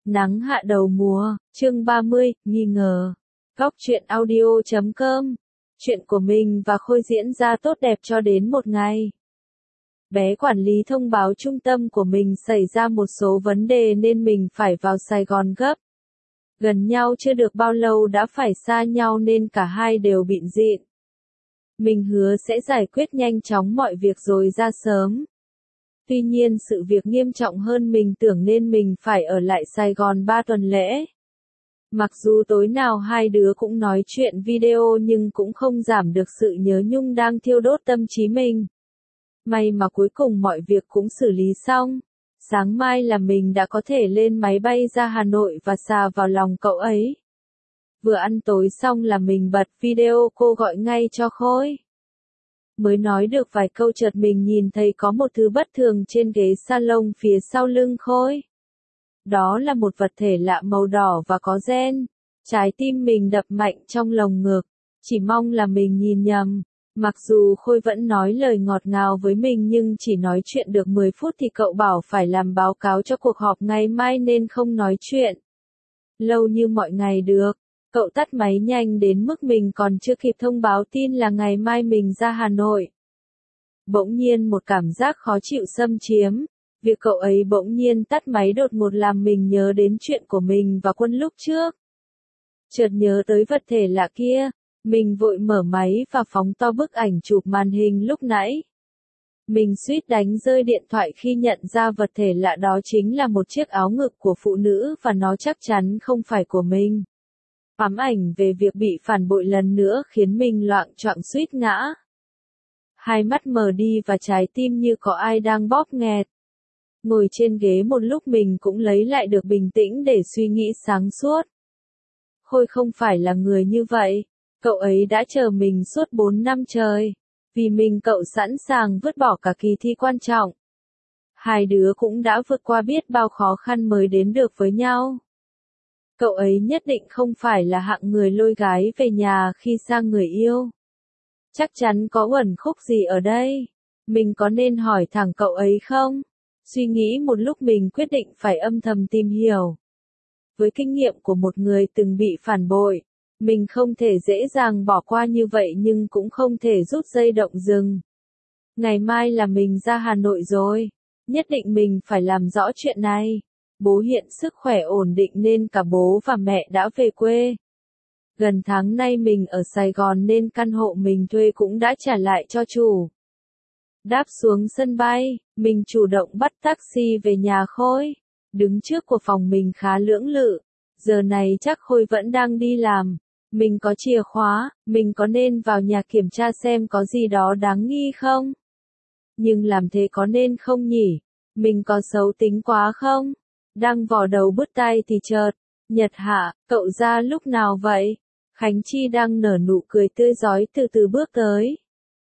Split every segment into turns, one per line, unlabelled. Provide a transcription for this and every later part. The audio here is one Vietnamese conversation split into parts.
Nắng hạ đầu mùa, chương 30, nghi ngờ. Góc truyện audio.com. Chuyện của mình và Khôi diễn ra tốt đẹp cho đến một ngày. Bé quản lý thông báo trung tâm của mình xảy ra một số vấn đề nên mình phải vào Sài Gòn gấp. Gần nhau chưa được bao lâu đã phải xa nhau nên cả hai đều bịn rịn. Mình hứa sẽ giải quyết nhanh chóng mọi việc rồi ra sớm. Tuy nhiên sự việc nghiêm trọng hơn mình tưởng nên mình phải ở lại Sài Gòn 3 tuần lễ. Mặc dù tối nào hai đứa cũng nói chuyện video nhưng cũng không giảm được sự nhớ nhung đang thiêu đốt tâm trí mình. May mà cuối cùng mọi việc cũng xử lý xong. Sáng mai là mình đã có thể lên máy bay ra Hà Nội và xà vào lòng cậu ấy. Vừa ăn tối xong là mình bật video cô gọi ngay cho Khôi. Mới nói được vài câu chợt mình nhìn thấy có một thứ bất thường trên ghế salon phía sau lưng Khôi. Đó là một vật thể lạ màu đỏ và có gen. Trái tim mình đập mạnh trong lồng ngực. Chỉ mong là mình nhìn nhầm. Mặc dù Khôi vẫn nói lời ngọt ngào với mình nhưng chỉ nói chuyện được 10 phút thì cậu bảo phải làm báo cáo cho cuộc họp ngày mai nên không nói chuyện lâu như mọi ngày được. Cậu tắt máy nhanh đến mức mình còn chưa kịp thông báo tin là ngày mai mình ra Hà Nội. Bỗng nhiên một cảm giác khó chịu xâm chiếm. Việc cậu ấy bỗng nhiên tắt máy đột ngột làm mình nhớ đến chuyện của mình và Quân lúc trước. Chợt nhớ tới vật thể lạ kia. Mình vội mở máy và phóng to bức ảnh chụp màn hình lúc nãy. Mình suýt đánh rơi điện thoại khi nhận ra vật thể lạ đó chính là một chiếc áo ngực của phụ nữ và nó chắc chắn không phải của mình. Ám ảnh về việc bị phản bội lần nữa khiến mình loạng choạng suýt ngã. Hai mắt mờ đi và trái tim như có ai đang bóp nghẹt. Ngồi trên ghế một lúc mình cũng lấy lại được bình tĩnh để suy nghĩ sáng suốt. Khôi không phải là người như vậy. Cậu ấy đã chờ mình suốt 4 năm trời. Vì mình cậu sẵn sàng vứt bỏ cả kỳ thi quan trọng. Hai đứa cũng đã vượt qua biết bao khó khăn mới đến được với nhau. Cậu ấy nhất định không phải là hạng người lôi gái về nhà khi sang người yêu. Chắc chắn có uẩn khúc gì ở đây. Mình có nên hỏi thẳng cậu ấy không? Suy nghĩ một lúc mình quyết định phải âm thầm tìm hiểu. Với kinh nghiệm của một người từng bị phản bội, mình không thể dễ dàng bỏ qua như vậy nhưng cũng không thể rút dây động rừng. Ngày mai là mình ra Hà Nội rồi. Nhất định mình phải làm rõ chuyện này. Bố hiện sức khỏe ổn định nên cả bố và mẹ đã về quê. Gần tháng nay mình ở Sài Gòn nên căn hộ mình thuê cũng đã trả lại cho chủ. Đáp xuống sân bay, mình chủ động bắt taxi về nhà Khôi. Đứng trước của phòng mình khá lưỡng lự. Giờ này chắc Khôi vẫn đang đi làm. Mình có chìa khóa, mình có nên vào nhà kiểm tra xem có gì đó đáng nghi không? Nhưng làm thế có nên không nhỉ? Mình có xấu tính quá không? Đang vò đầu bứt tai thì chợt, Nhật Hạ, cậu ra lúc nào vậy? Khánh Chi đang nở nụ cười tươi rói từ từ bước tới.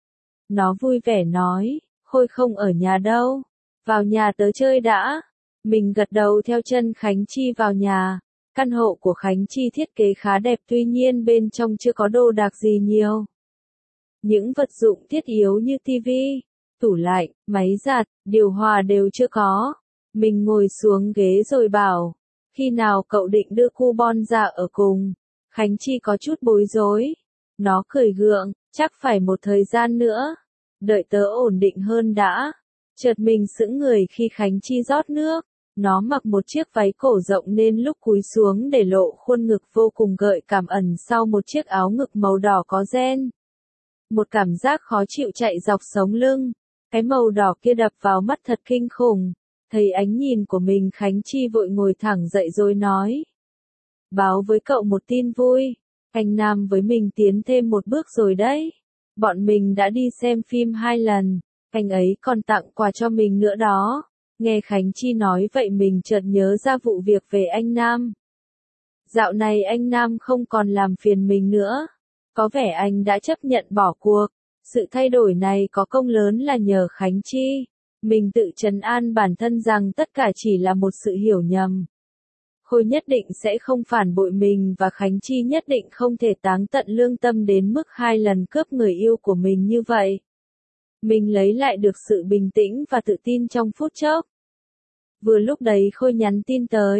Nó vui vẻ nói, Khôi không ở nhà đâu. Vào nhà tớ chơi đã. Mình gật đầu theo chân Khánh Chi vào nhà. Căn hộ của Khánh Chi thiết kế khá đẹp tuy nhiên bên trong chưa có đồ đạc gì nhiều. Những vật dụng thiết yếu như tivi, tủ lạnh, máy giặt, điều hòa đều chưa có. Mình ngồi xuống ghế rồi bảo, khi nào cậu định đưa coupon ra ở cùng? Khánh Chi có chút bối rối. Nó cười gượng, chắc phải một thời gian nữa. Đợi tớ ổn định hơn đã. Chợt mình sững người khi Khánh Chi rót nước. Nó mặc một chiếc váy cổ rộng nên lúc cúi xuống để lộ khuôn ngực vô cùng gợi cảm ẩn sau một chiếc áo ngực màu đỏ có gen. Một cảm giác khó chịu chạy dọc sống lưng. Cái màu đỏ kia đập vào mắt thật kinh khủng. Thấy ánh nhìn của mình Khánh Chi vội ngồi thẳng dậy rồi nói. Báo với cậu một tin vui. Anh Nam với mình tiến thêm một bước rồi đấy. Bọn mình đã đi xem phim 2 lần. Anh ấy còn tặng quà cho mình nữa đó. Nghe Khánh Chi nói vậy mình chợt nhớ ra vụ việc về anh Nam. Dạo này anh Nam không còn làm phiền mình nữa. Có vẻ anh đã chấp nhận bỏ cuộc. Sự thay đổi này có công lớn là nhờ Khánh Chi. Mình tự trấn an bản thân rằng tất cả chỉ là một sự hiểu nhầm. Khôi nhất định sẽ không phản bội mình và Khánh Chi nhất định không thể táng tận lương tâm đến mức 2 lần cướp người yêu của mình như vậy. Mình lấy lại được sự bình tĩnh và tự tin trong phút chốc. Vừa lúc đấy Khôi nhắn tin tới.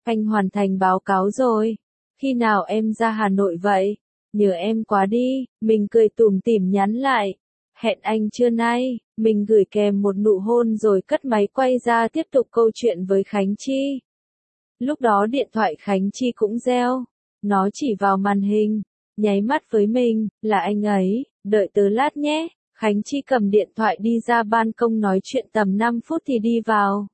Anh hoàn thành báo cáo rồi. Khi nào em ra Hà Nội vậy? Nhớ em quá đi, mình cười tủm tỉm nhắn lại. Hẹn anh trưa nay, mình gửi kèm một nụ hôn rồi cất máy quay ra tiếp tục câu chuyện với Khánh Chi. Lúc đó điện thoại Khánh Chi cũng reo. Nó chỉ vào màn hình, nháy mắt với mình, là anh ấy, đợi tớ lát nhé. Khánh Chi cầm điện thoại đi ra ban công nói chuyện tầm 5 phút thì đi vào.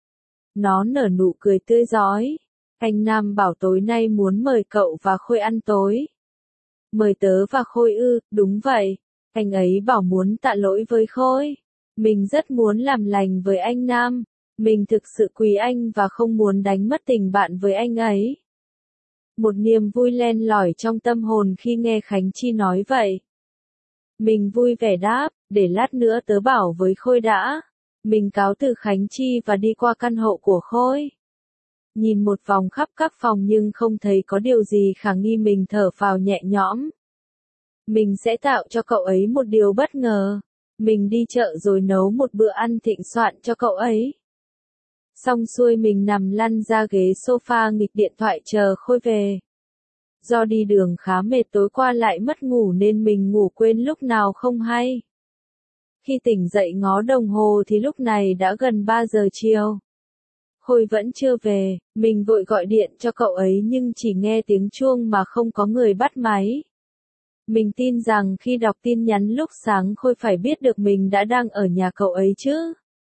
Nó nở nụ cười tươi rói. Anh Nam bảo tối nay muốn mời cậu và Khôi ăn tối. Mời tớ và Khôi ư, đúng vậy. Anh ấy bảo muốn tạ lỗi với Khôi. Mình rất muốn làm lành với anh Nam. Mình thực sự quý anh và không muốn đánh mất tình bạn với anh ấy. Một niềm vui len lỏi trong tâm hồn khi nghe Khánh Chi nói vậy. Mình vui vẻ đáp, để lát nữa tớ bảo với Khôi đã. Mình cáo từ Khánh Chi và đi qua căn hộ của Khôi. Nhìn một vòng khắp các phòng nhưng không thấy có điều gì khả nghi, mình thở phào nhẹ nhõm. Mình sẽ tạo cho cậu ấy một điều bất ngờ. Mình đi chợ rồi nấu một bữa ăn thịnh soạn cho cậu ấy. Xong xuôi mình nằm lăn ra ghế sofa nghịch điện thoại chờ Khôi về. Do đi đường khá mệt tối qua lại mất ngủ nên mình ngủ quên lúc nào không hay. Khi tỉnh dậy ngó đồng hồ thì lúc này đã gần 3 giờ chiều. Khôi vẫn chưa về, mình vội gọi điện cho cậu ấy nhưng chỉ nghe tiếng chuông mà không có người bắt máy. Mình tin rằng khi đọc tin nhắn lúc sáng Khôi phải biết được mình đã đang ở nhà cậu ấy chứ.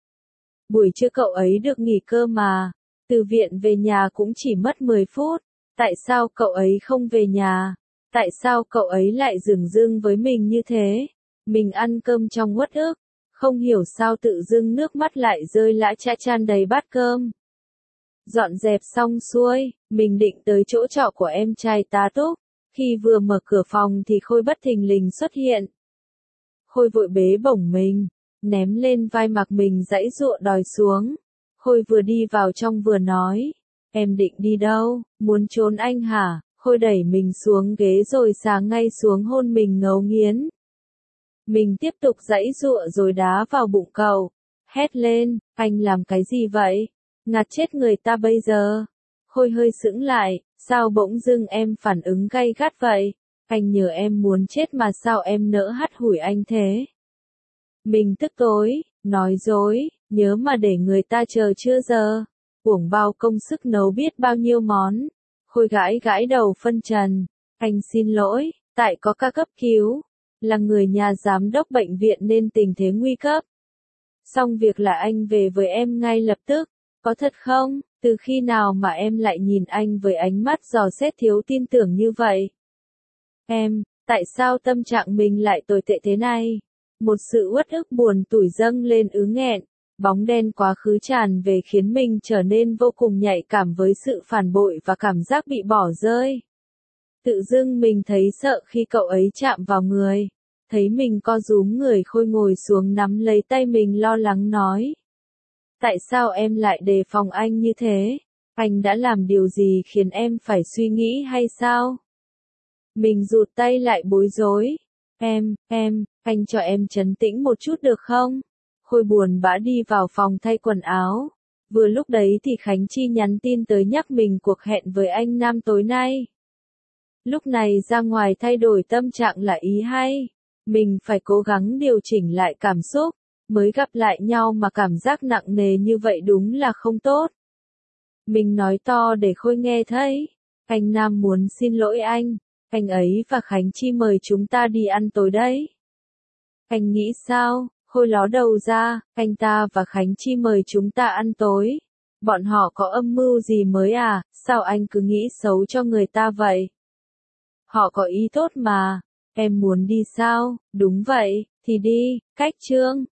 Buổi trưa cậu ấy được nghỉ cơ mà, từ viện về nhà cũng chỉ mất 10 phút. Tại sao cậu ấy không về nhà? Tại sao cậu ấy lại dửng dưng với mình như thế? Mình ăn cơm trong uất ức, không hiểu sao tự dưng nước mắt lại rơi lã chã tràn đầy bát cơm. Dọn dẹp xong xuôi, mình định tới chỗ trọ của em trai tá túc. Khi vừa mở cửa phòng thì Khôi bất thình lình xuất hiện. Khôi vội bế bổng mình, ném lên vai mặc mình giãy giụa đòi xuống. Khôi vừa đi vào trong vừa nói, em định đi đâu, muốn trốn anh hả? Khôi đẩy mình xuống ghế rồi xà ngay xuống hôn mình ngấu nghiến. Mình tiếp tục giãy giụa rồi đá vào bụng cậu, hét lên, anh làm cái gì vậy? Ngạt chết người ta bây giờ. Khôi hơi sững lại, sao bỗng dưng em phản ứng gay gắt vậy? Anh nhờ em muốn chết mà sao em nỡ hắt hủi anh thế? Mình tức tối, nói dối, nhớ mà để người ta chờ chưa giờ. Uổng bao công sức nấu biết bao nhiêu món. Khôi gãi gãi đầu phân trần. Anh xin lỗi, tại có ca cấp cứu. Là người nhà giám đốc bệnh viện nên tình thế nguy cấp. Xong việc là anh về với em ngay lập tức. Có thật không? Từ khi nào mà em lại nhìn anh với ánh mắt dò xét thiếu tin tưởng như vậy? Em, tại sao tâm trạng mình lại tồi tệ thế này? Một sự uất ức buồn tủi dâng lên ứ nghẹn, bóng đen quá khứ tràn về khiến mình trở nên vô cùng nhạy cảm với sự phản bội và cảm giác bị bỏ rơi. Tự dưng mình thấy sợ khi cậu ấy chạm vào người. Thấy mình co rúm người, Khôi ngồi xuống nắm lấy tay mình lo lắng nói. Tại sao em lại đề phòng anh như thế? Anh đã làm điều gì khiến em phải suy nghĩ hay sao? Mình rụt tay lại bối rối. Anh cho em trấn tĩnh một chút được không? Khôi buồn bã đi vào phòng thay quần áo. Vừa lúc đấy thì Khánh Chi nhắn tin tới nhắc mình cuộc hẹn với anh Nam tối nay. Lúc này ra ngoài thay đổi tâm trạng là ý hay. Mình phải cố gắng điều chỉnh lại cảm xúc. Mới gặp lại nhau mà cảm giác nặng nề như vậy đúng là không tốt. Mình nói to để Khôi nghe thấy. Anh Nam muốn xin lỗi anh ấy và Khánh Chi mời chúng ta đi ăn tối đấy. Anh nghĩ sao? Khôi ló đầu ra, anh ta và Khánh Chi mời chúng ta ăn tối. Bọn họ có âm mưu gì mới à, sao anh cứ nghĩ xấu cho người ta vậy? Họ có ý tốt mà. Em muốn đi sao? Đúng vậy, thì đi, cách Trương.